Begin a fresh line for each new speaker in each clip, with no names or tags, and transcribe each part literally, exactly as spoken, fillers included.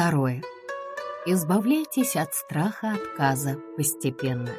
Второе. Избавляйтесь от страха отказа постепенно.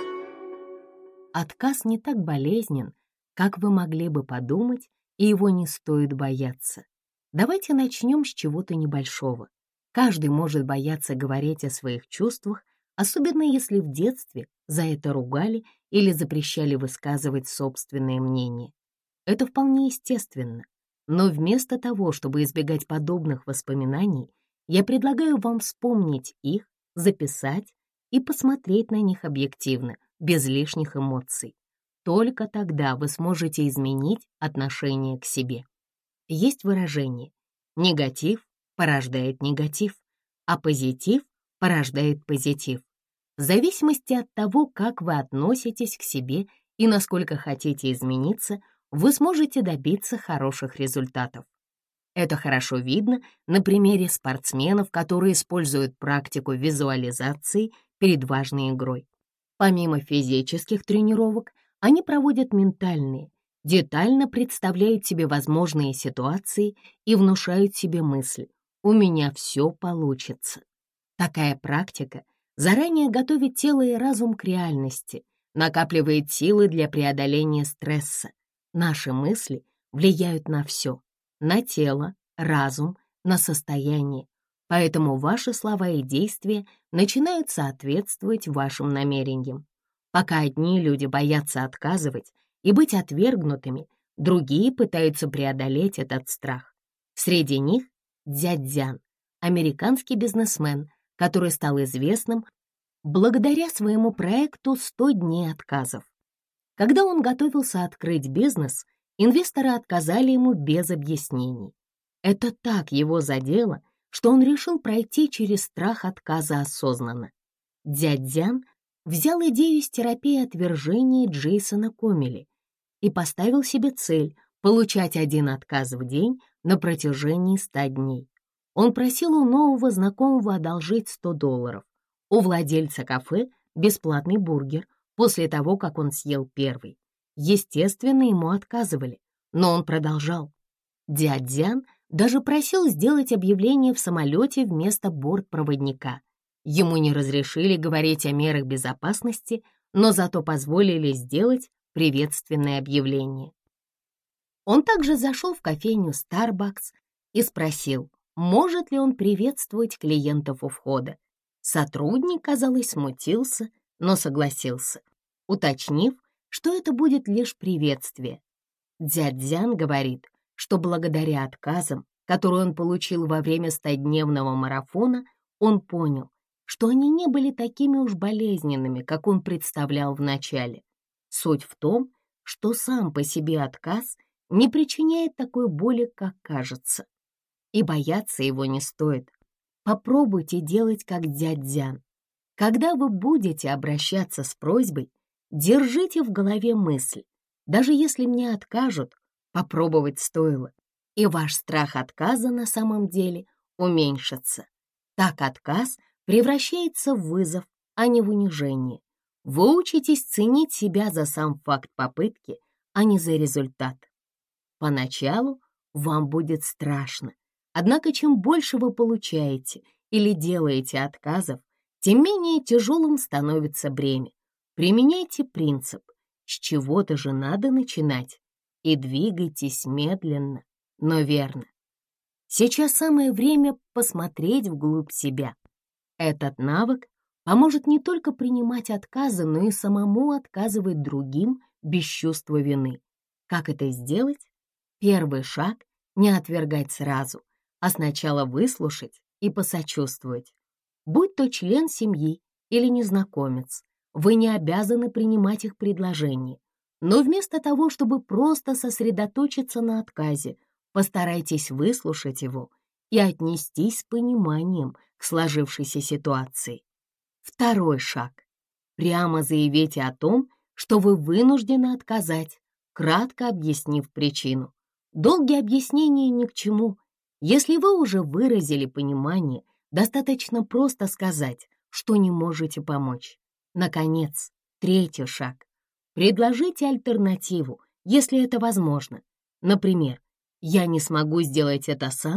Отказ не так болезнен, как вы могли бы подумать, и его не стоит бояться. Давайте начнем с чего-то небольшого. Каждый может бояться говорить о своих чувствах, особенно если в детстве за это ругали или запрещали высказывать собственное мнение. Это вполне естественно. Но вместо того, чтобы избегать подобных воспоминаний, я предлагаю вам вспомнить их, записать и посмотреть на них объективно, без лишних эмоций. Только тогда вы сможете изменить отношение к себе. Есть выражение: негатив порождает негатив, а позитив порождает позитив. В зависимости от того, как вы относитесь к себе и насколько хотите измениться, вы сможете добиться хороших результатов. Это хорошо видно на примере спортсменов, которые используют практику визуализации перед важной игрой. Помимо физических тренировок, они проводят ментальные, детально представляют себе возможные ситуации и внушают себе мысль: «У меня все получится». Такая практика заранее готовит тело и разум к реальности, накапливает силы для преодоления стресса. Наши мысли влияют на все: на тело, разум, на состояние. Поэтому ваши слова и действия начинают соответствовать вашим намерениям. Пока одни люди боятся отказывать и быть отвергнутыми, другие пытаются преодолеть этот страх. Среди них дядь Дзян, американский бизнесмен, который стал известным благодаря своему проекту «сто дней отказов». Когда он готовился открыть бизнес, инвесторы отказали ему без объяснений. Это так его задело, что он решил пройти через страх отказа осознанно. Дядь Дзян взял идею из терапии отвержения Джейсона Комели и поставил себе цель получать один отказ в день на протяжении ста дней. Он просил у нового знакомого одолжить сто долларов, у владельца кафе бесплатный бургер после того, как он съел первый. Естественно, ему отказывали, но он продолжал. Дядь Дзян даже просил сделать объявление в самолете вместо бортпроводника. Ему не разрешили говорить о мерах безопасности, но зато позволили сделать приветственное объявление. Он также зашел в кофейню Starbucks и спросил, может ли он приветствовать клиентов у входа. Сотрудник, казалось, смутился, но согласился, уточнив, что это будет лишь приветствие. Дядь Дзян говорит, что благодаря отказам, которые он получил во время стодневного марафона, он понял, что они не были такими уж болезненными, как он представлял вначале. Суть в том, что сам по себе отказ не причиняет такой боли, как кажется. И бояться его не стоит. Попробуйте делать, как дядь Дзян. Когда вы будете обращаться с просьбой, держите в голове мысль: даже если мне откажут, попробовать стоило, и ваш страх отказа на самом деле уменьшится. Так отказ превращается в вызов, а не в унижение. Вы учитесь ценить себя за сам факт попытки, а не за результат. Поначалу вам будет страшно, однако чем больше вы получаете или делаете отказов, тем менее тяжелым становится бремя. Применяйте принцип «с чего-то же надо начинать» и двигайтесь медленно, но верно. Сейчас самое время посмотреть вглубь себя. Этот навык поможет не только принимать отказы, но и самому отказывать другим без чувства вины. Как это сделать? Первый шаг — не отвергать сразу, а сначала выслушать и посочувствовать. Будь то член семьи или незнакомец, вы не обязаны принимать их предложение. Но вместо того, чтобы просто сосредоточиться на отказе, постарайтесь выслушать его и отнестись с пониманием к сложившейся ситуации. Второй шаг. Прямо заявите о том, что вы вынуждены отказать, кратко объяснив причину. Долгие объяснения ни к чему. Если вы уже выразили понимание, достаточно просто сказать, что не можете помочь. Наконец, третий шаг. Предложите альтернативу, если это возможно. Например, «Я не смогу сделать это сам,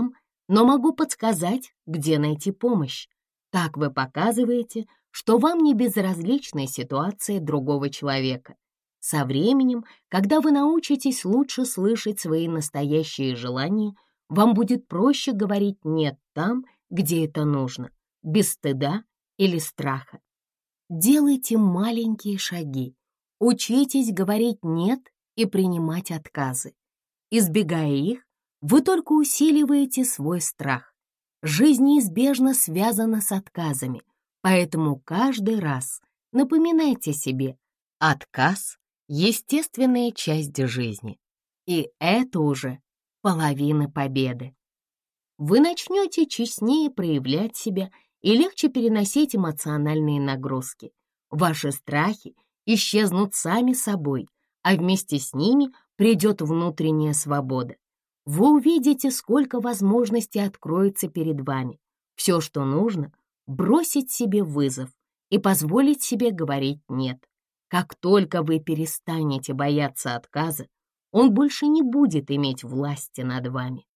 но могу подсказать, где найти помощь. Так вы показываете, что вам не безразлична ситуация другого человека. Со временем, когда вы научитесь лучше слышать свои настоящие желания, вам будет проще говорить «нет» там, где это нужно, без стыда или страха. Делайте маленькие шаги. Учитесь говорить «нет» и принимать отказы. Избегая их, вы только усиливаете свой страх. Жизнь неизбежно связана с отказами, поэтому каждый раз напоминайте себе: отказ — естественная часть жизни. И это уже половина победы. Вы начнете честнее проявлять себя и легче переносить эмоциональные нагрузки. Ваши страхи исчезнут сами собой, а вместе с ними придет внутренняя свобода. Вы увидите, сколько возможностей откроется перед вами. Все, что нужно — бросить себе вызов и позволить себе говорить «нет». Как только вы перестанете бояться отказа, он больше не будет иметь власти над вами.